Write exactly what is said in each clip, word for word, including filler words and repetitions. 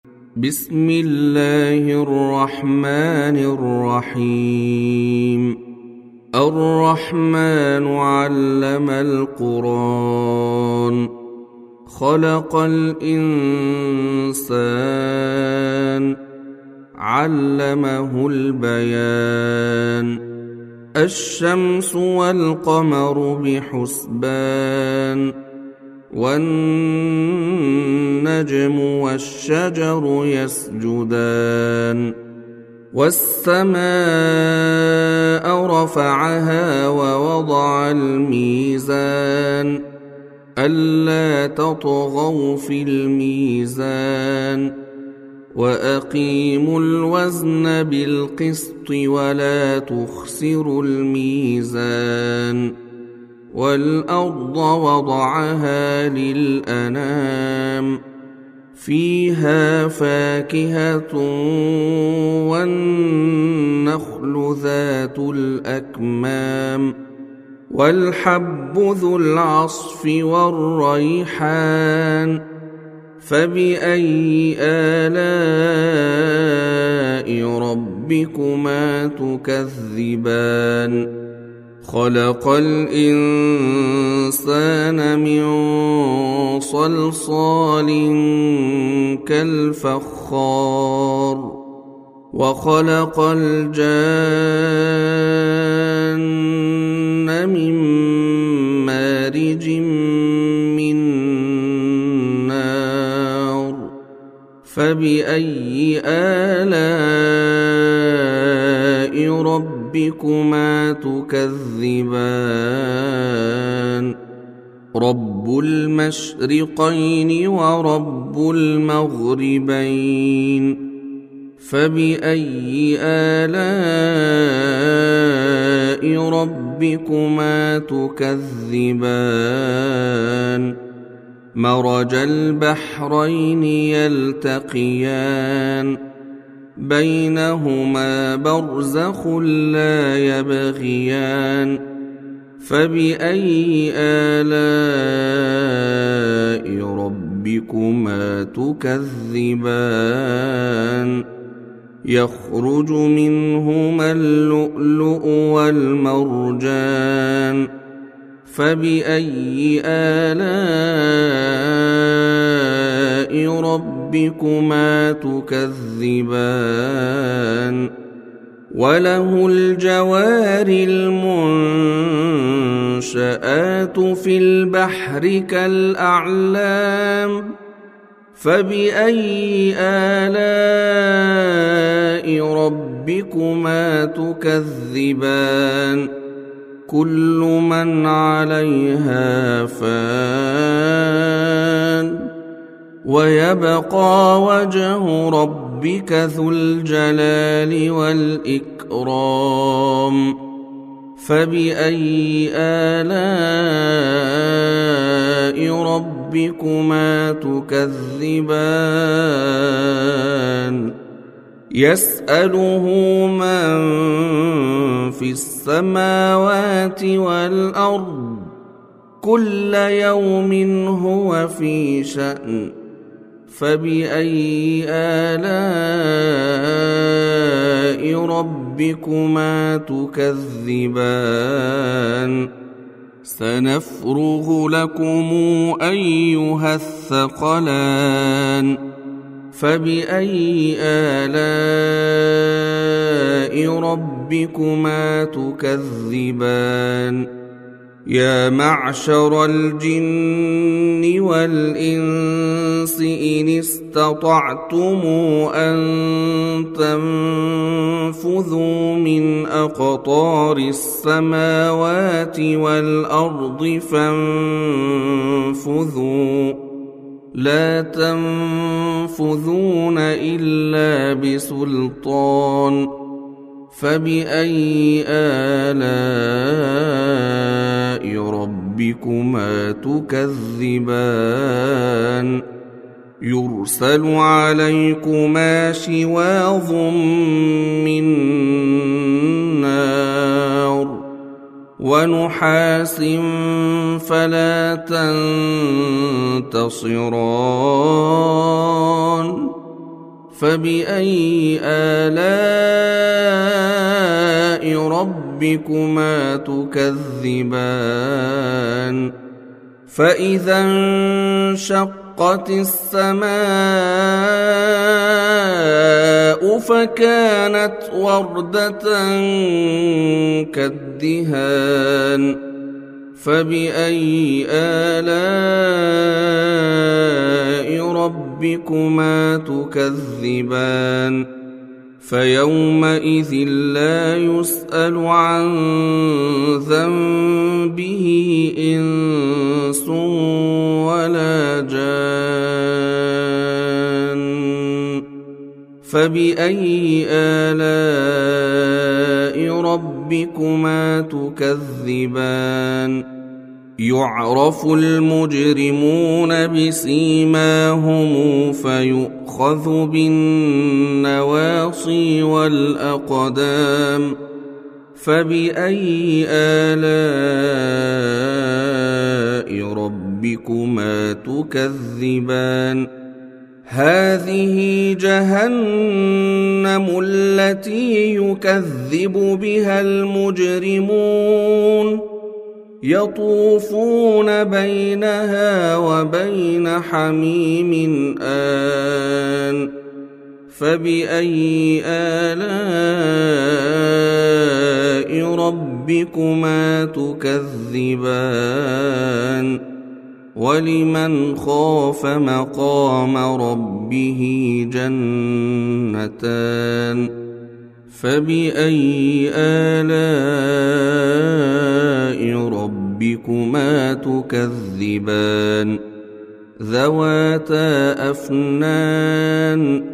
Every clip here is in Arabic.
بسم الله الرحمن الرحيم. الرحمن علم القرآن خلق الإنسان علمه البيان. الشمس والقمر بحسبان والنجم والشجر يسجدان. والسماء رفعها ووضع الميزان ألا تطغوا في الميزان وأقيموا الوزن بالقسط ولا تخسروا الميزان. والأرض وضعها للأنام فيها فاكهة والنخل ذات الأكمام والحب ذو العصف والريحان. فبأي آلاء ربكما تكذبان؟ خلق الإنسان من صلصال كالفخار وخلق الجان من مارج من نار. فبأي آلاء ربكما تكذبان؟ رب المشرقين ورب المغربين. فبأي آلاء ربكما تكذبان؟ مرج البحرين يلتقيان بينهما برزخ لا يبغيان. فبأي آلاء ربكما تكذبان؟ يخرج منهما اللؤلؤ والمرجان. فبأي آلاء ربكما تكذبان؟ وله الجوار المنشآت في البحر كالأعلام. فبأي آلاء ربكما تكذبان؟ كل من عليها فان ويبقى وجه ربك ذو الجلال والإكرام. فبأي آلاء ربكما تكذبان؟ يسأله من في السماوات والأرض كل يوم هو في شأن. فبأي آلاء ربكما تكذبان؟ سنفرغ لكم أيها الثقلان. فبأي آلاء ربكما تكذبان؟ يا معشر الجن والإنس إن استطعتم أن تنفذوا من أقطار السماوات والأرض فانفذوا لا تنفذون إلا بسلطان. فبأي آلاء ربكما تكذبان؟ يرسل عليكما شواظ من نار ونحاس فلا تنتصران فبأي آلاء ربكما تكذبان فإذا انشقت السماء فكانت وردة كالدهان فبأي آلاء ربكما تكذبان فيومئذ لا يسأل عن ذنبه إنس ولا جان فبأي آلاء ربكما تكذبان يعرف المجرمون بسيماهم فيؤخذ بالنواصي والأقدام فبأي آلاء ربكما تكذبان هذه جهنم التي يكذب بها المجرمون يطوفون بينها وبين حميم آن فبأي آلاء ربكما تكذبان ولمن خاف مقام ربه جنتان فبأي آلاء ربكما تكذبان ذواتا أفنان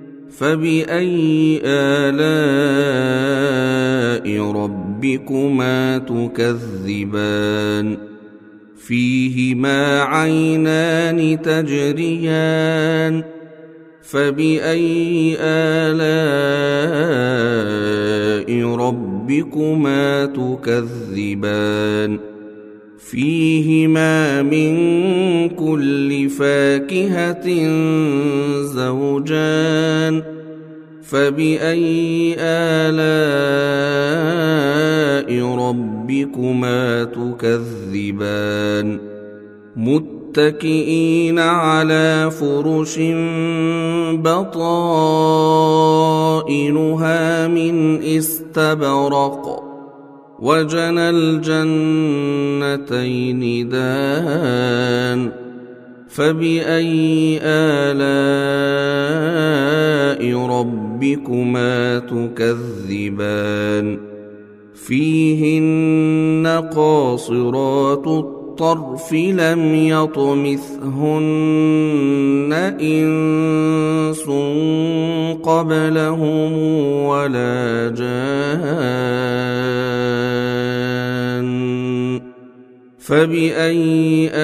فبأي آلاء ربكما تكذبان فيهما عينان تجريان فبأي آلاء ربكما تكذبان فيهما من كل فاكهة زوجان فبأي آلاء ربكما تكذبان متكئين على فرش بطائنها من استبرق وجنى الجنتين دان فبأي آلاء ربكما تكذبان فيهن قاصرات الطرف لم يطمثهن إنس قبلهم ولا جان فبأي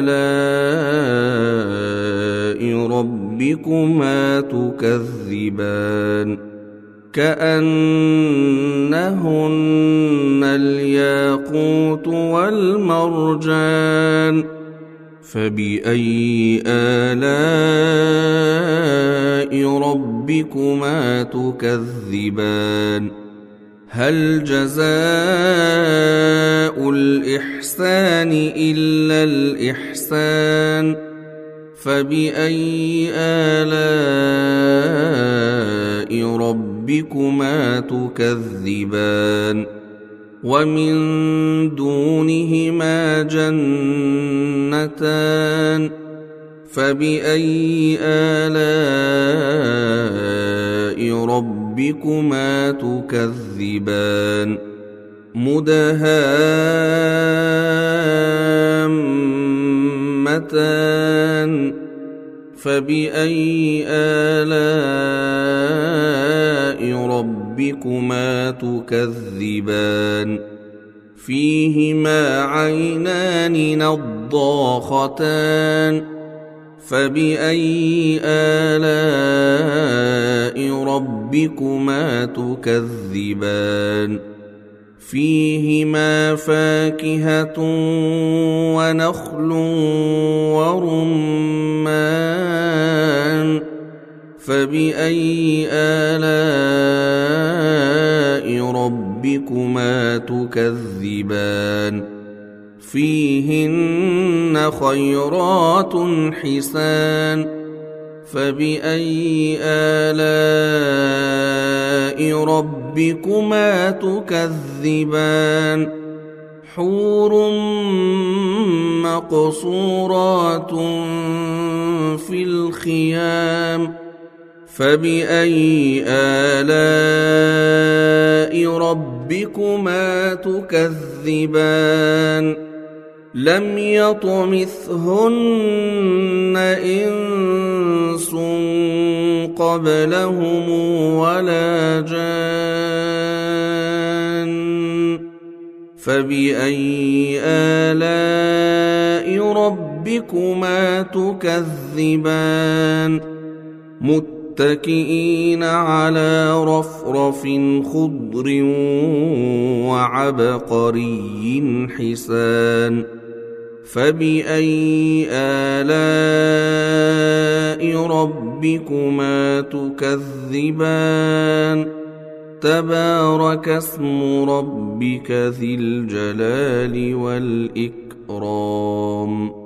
آلاء ربكما تكذبان كأنهن الياقوت والمرجان فبأي آلاء ربكما تكذبان هل جزاء الإحسان إلا الإحسان فبأي آلاء ربكما تكذبان ومن دونهما جنتان فبأي آلاء ربكما تكذبان مدهامتان فبأي آلاء ربكما تكذبان فيهما عينان نضاختان فبأي آلاء ربكما تكذبان فيهما فاكهة ونخل ورمان فبأي آلاء ربكما تكذبان فيهن خيرات حسان فبأي آلاء ربكما تكذبان حور مقصورات في الخيام فبأي آلاء ربكما تكذبان لم يطمثهن إنس قبلهم ولا جان فبأي آلاء ربكما تكذبان متكئين على رفرف خضر وعبقري حسان فبأي آلاء ربكما تكذبان تبارك اسم ربك ذي الجلال والإكرام.